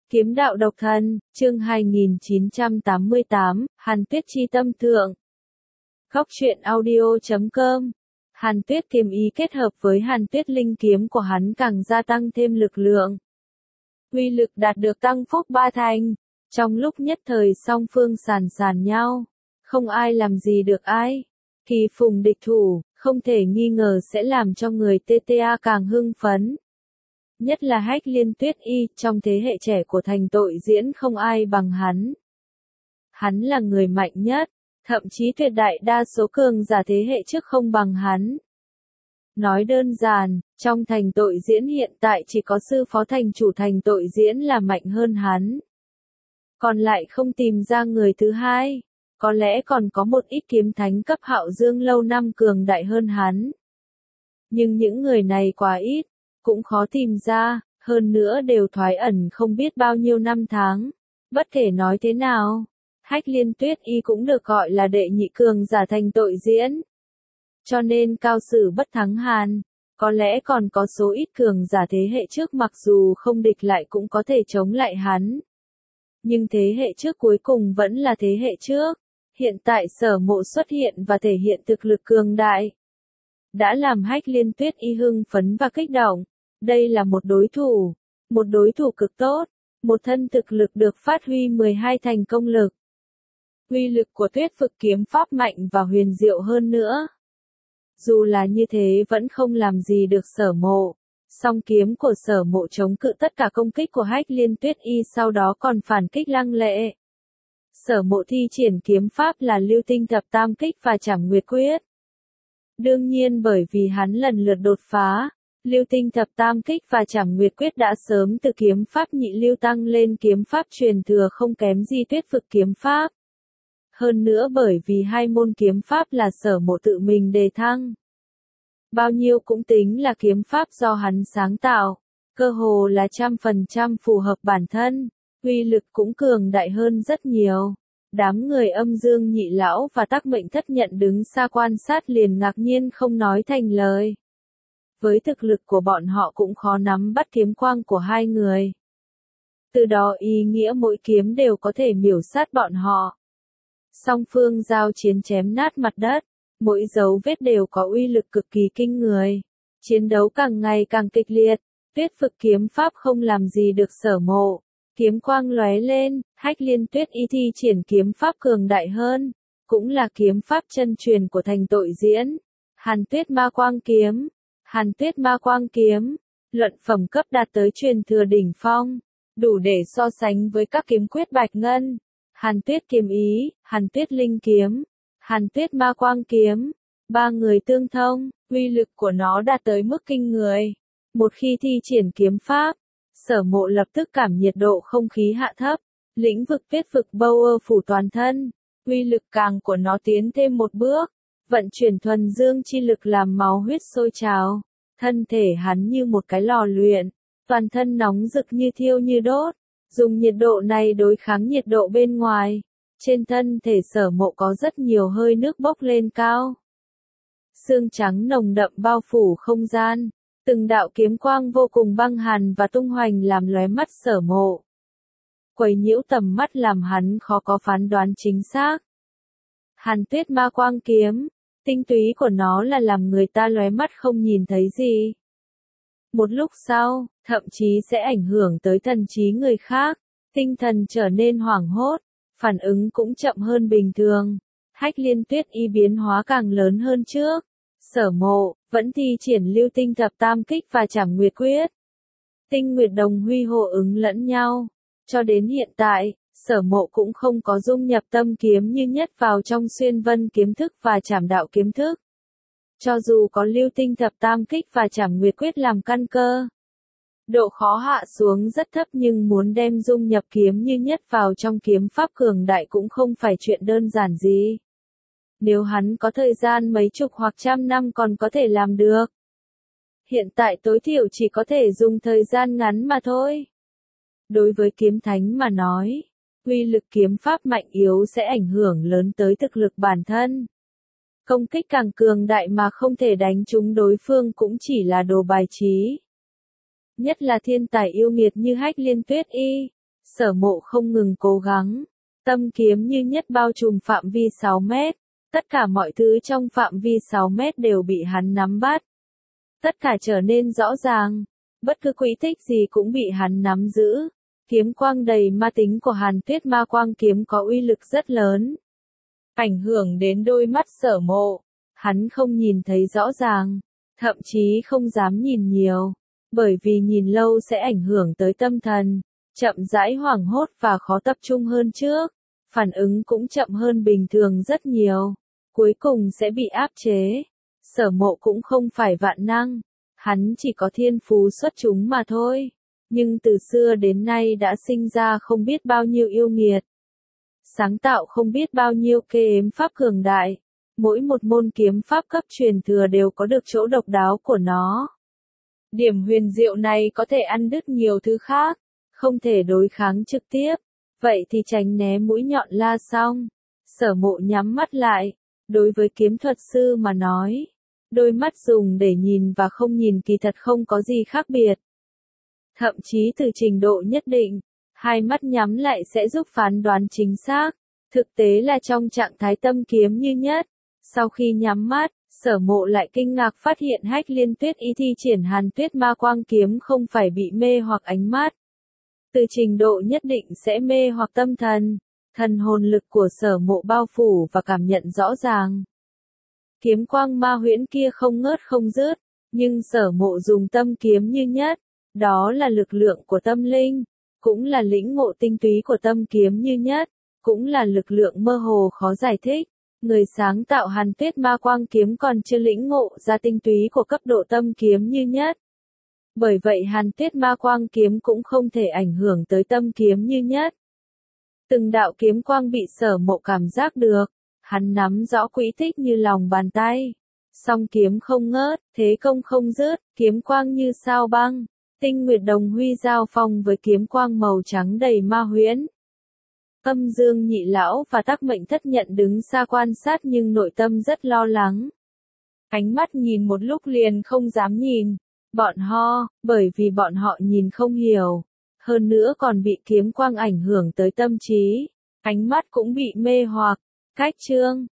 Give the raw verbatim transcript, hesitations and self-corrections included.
Kiếm đạo độc thân, chương hai nghìn chín trăm tám mươi tám, Hàn Tuyết chi tâm thượng. Góc truyện audio chấm com. Hàn Tuyết kiếm ý kết hợp với Hàn Tuyết linh kiếm của hắn càng gia tăng thêm lực lượng. Uy lực đạt được tăng phúc ba thành. Trong lúc nhất thời song phương sàn sàn nhau, không ai làm gì được ai. Kỳ phùng địch thủ, không thể nghi ngờ sẽ làm cho người tê tê a càng hưng phấn. Nhất là Hách Liên Tuyết Y, trong thế hệ trẻ của thành tội diễn không ai bằng hắn. Hắn là người mạnh nhất, thậm chí tuyệt đại đa số cường giả thế hệ trước không bằng hắn. Nói đơn giản, trong thành tội diễn hiện tại chỉ có sư phó thành chủ thành tội diễn là mạnh hơn hắn. Còn lại không tìm ra người thứ hai, có lẽ còn có một ít kiếm thánh cấp Hạo Dương lâu năm cường đại hơn hắn. Nhưng những người này quá ít, cũng khó tìm ra, hơn nữa đều thoái ẩn không biết bao nhiêu năm tháng. Bất kể nói thế nào, Hách Liên Tuyết Y cũng được gọi là đệ nhị cường giả thành tội diễn. Cho nên cao sử bất thắng Hàn, có lẽ còn có số ít cường giả thế hệ trước mặc dù không địch lại cũng có thể chống lại hắn. Nhưng thế hệ trước cuối cùng vẫn là thế hệ trước. Hiện tại Sở Mộ xuất hiện và thể hiện thực lực cường đại, đã làm Hách Liên Tuyết Y hưng phấn và kích động. Đây là một đối thủ, một đối thủ cực tốt, một thân thực lực được phát huy mười hai thành công lực. Uy lực của Tuyết Vực kiếm pháp mạnh và huyền diệu hơn nữa. Dù là như thế vẫn không làm gì được Sở Mộ. Song kiếm của Sở Mộ chống cự tất cả công kích của Hách Liên Tuyết Y, sau đó còn phản kích lăng lệ. Sở Mộ thi triển kiếm pháp là Lưu Tinh Thập Tam Kích và Trảm Nguyệt Quyết. Đương nhiên bởi vì hắn lần lượt đột phá, Lưu Tinh Thập Tam Kích và Trảm Nguyệt Quyết đã sớm từ kiếm pháp nhị lưu tăng lên kiếm pháp truyền thừa không kém gì Tuyết Vực kiếm pháp. Hơn nữa bởi vì hai môn kiếm pháp là Sở Mộ tự mình đề thăng. Bao nhiêu cũng tính là kiếm pháp do hắn sáng tạo, cơ hồ là trăm phần trăm phù hợp bản thân, uy lực cũng cường đại hơn rất nhiều. Đám người Âm Dương Nhị Lão và Tắc Mệnh Thất nhận đứng xa quan sát liền ngạc nhiên không nói thành lời. Với thực lực của bọn họ cũng khó nắm bắt kiếm quang của hai người. Từ đó ý nghĩa mỗi kiếm đều có thể miểu sát bọn họ. Song phương giao chiến chém nát mặt đất, mỗi dấu vết đều có uy lực cực kỳ kinh người. Chiến đấu càng ngày càng kịch liệt, Tuyết Vực kiếm pháp không làm gì được Sở Mộ. Kiếm quang lóe lên, Hách Liên Tuyết Y thi triển kiếm pháp cường đại hơn, cũng là kiếm pháp chân truyền của thành tội diễn. Hàn Tuyết Ma Quang kiếm. Hàn Tuyết Ma Quang kiếm, luận phẩm cấp đạt tới truyền thừa đỉnh phong, đủ để so sánh với các kiếm quyết bạch ngân. Hàn Tuyết kiếm ý, Hàn Tuyết linh kiếm, Hàn Tuyết Ma Quang kiếm, ba người tương thông, uy lực của nó đạt tới mức kinh người. Một khi thi triển kiếm pháp, Sở Mộ lập tức cảm nhiệt độ không khí hạ thấp, lĩnh vực Tuyết Vực bâu ơ phủ toàn thân, uy lực càng của nó tiến thêm một bước. Vận chuyển thuần dương chi lực làm máu huyết sôi trào, thân thể hắn như một cái lò luyện, toàn thân nóng rực như thiêu như đốt, dùng nhiệt độ này đối kháng nhiệt độ bên ngoài. Trên thân thể Sở Mộ có rất nhiều hơi nước bốc lên cao. Sương trắng nồng đậm bao phủ không gian, từng đạo kiếm quang vô cùng băng hàn và tung hoành làm lóe mắt Sở Mộ. Quấy nhiễu tầm mắt làm hắn khó có phán đoán chính xác. Hàn Tuyết Ma Quang kiếm, tinh túy của nó là làm người ta lóe mắt không nhìn thấy gì. Một lúc sau, thậm chí sẽ ảnh hưởng tới thần trí người khác, tinh thần trở nên hoảng hốt, phản ứng cũng chậm hơn bình thường. Hách Liên Tuyết Y biến hóa càng lớn hơn trước. Sở Mộ vẫn thi triển Lưu Tinh Thập Tam Kích và Trảm Nguyệt Quyết. Tinh Nguyệt Đồng Huy hô ứng lẫn nhau. Cho đến hiện tại, Sở Mộ cũng không có dung nhập tâm kiếm như nhất vào trong xuyên vân kiếm thức và trảm đạo kiếm thức. Cho dù có Lưu Tinh Thập Tam Kích và Trảm Nguyệt Quyết làm căn cơ, độ khó hạ xuống rất thấp, nhưng muốn đem dung nhập kiếm như nhất vào trong kiếm pháp cường đại cũng không phải chuyện đơn giản gì. Nếu hắn có thời gian mấy chục hoặc trăm năm còn có thể làm được. Hiện tại tối thiểu chỉ có thể dùng thời gian ngắn mà thôi. Đối với kiếm thánh mà nói, uy lực kiếm pháp mạnh yếu sẽ ảnh hưởng lớn tới thực lực bản thân. Công kích càng cường đại mà không thể đánh trúng đối phương cũng chỉ là đồ bài trí. Nhất là thiên tài yêu nghiệt như Hách Liên Tuyết Y, Sở Mộ không ngừng cố gắng. Tâm kiếm như nhất bao trùm phạm vi sáu mét. Tất cả mọi thứ trong phạm vi sáu mét đều bị hắn nắm bắt. Tất cả trở nên rõ ràng. Bất cứ quỹ tích gì cũng bị hắn nắm giữ. Kiếm quang đầy ma tính của Hàn Tuyết Ma Quang kiếm có uy lực rất lớn. Ảnh hưởng đến đôi mắt Sở Mộ. Hắn không nhìn thấy rõ ràng. Thậm chí không dám nhìn nhiều. Bởi vì nhìn lâu sẽ ảnh hưởng tới tâm thần. Chậm rãi hoảng hốt và khó tập trung hơn trước. Phản ứng cũng chậm hơn bình thường rất nhiều. Cuối cùng sẽ bị áp chế. Sở Mộ cũng không phải vạn năng. Hắn chỉ có thiên phú xuất chúng mà thôi. Nhưng từ xưa đến nay đã sinh ra không biết bao nhiêu yêu nghiệt. Sáng tạo không biết bao nhiêu kiếm pháp cường đại. Mỗi một môn kiếm pháp cấp truyền thừa đều có được chỗ độc đáo của nó. Điểm huyền diệu này có thể ăn đứt nhiều thứ khác. Không thể đối kháng trực tiếp. Vậy thì tránh né mũi nhọn la xong. Sở Mộ nhắm mắt lại. Đối với kiếm thuật sư mà nói, đôi mắt dùng để nhìn và không nhìn kỳ thật không có gì khác biệt. Thậm chí từ trình độ nhất định, hai mắt nhắm lại sẽ giúp phán đoán chính xác. Thực tế là trong trạng thái tâm kiếm như nhất. Sau khi nhắm mắt, Sở Mộ lại kinh ngạc phát hiện Hách Liên Tuyết y thi triển Hàn Tuyết Ma Quang kiếm không phải bị mê hoặc ánh mắt. Từ trình độ nhất định sẽ mê hoặc tâm thần. Thần hồn lực của Sở Mộ bao phủ và cảm nhận rõ ràng. Kiếm quang ma huyễn kia không ngớt không dứt, nhưng Sở Mộ dùng tâm kiếm như nhất. Đó là lực lượng của tâm linh, cũng là lĩnh ngộ tinh túy của tâm kiếm như nhất, cũng là lực lượng mơ hồ khó giải thích. Người sáng tạo Hàn Tuyết Ma Quang kiếm còn chưa lĩnh ngộ ra tinh túy của cấp độ tâm kiếm như nhất. Bởi vậy Hàn Tuyết Ma Quang kiếm cũng không thể ảnh hưởng tới tâm kiếm như nhất. Từng đạo kiếm quang bị Sở Mộ cảm giác được, hắn nắm rõ quỹ tích như lòng bàn tay. Song kiếm không ngớt, thế công không dứt, kiếm quang như sao băng. Tinh Nguyệt Đồng Huy giao phong với kiếm quang màu trắng đầy ma huyễn. Âm Dương Nhị Lão và Tắc Mệnh Thất Nhận đứng xa quan sát nhưng nội tâm rất lo lắng. Ánh mắt nhìn một lúc liền không dám nhìn. Bọn họ, bởi vì bọn họ nhìn không hiểu. Hơn nữa còn bị kiếm quang ảnh hưởng tới tâm trí. Ánh mắt cũng bị mê hoặc. Cách chương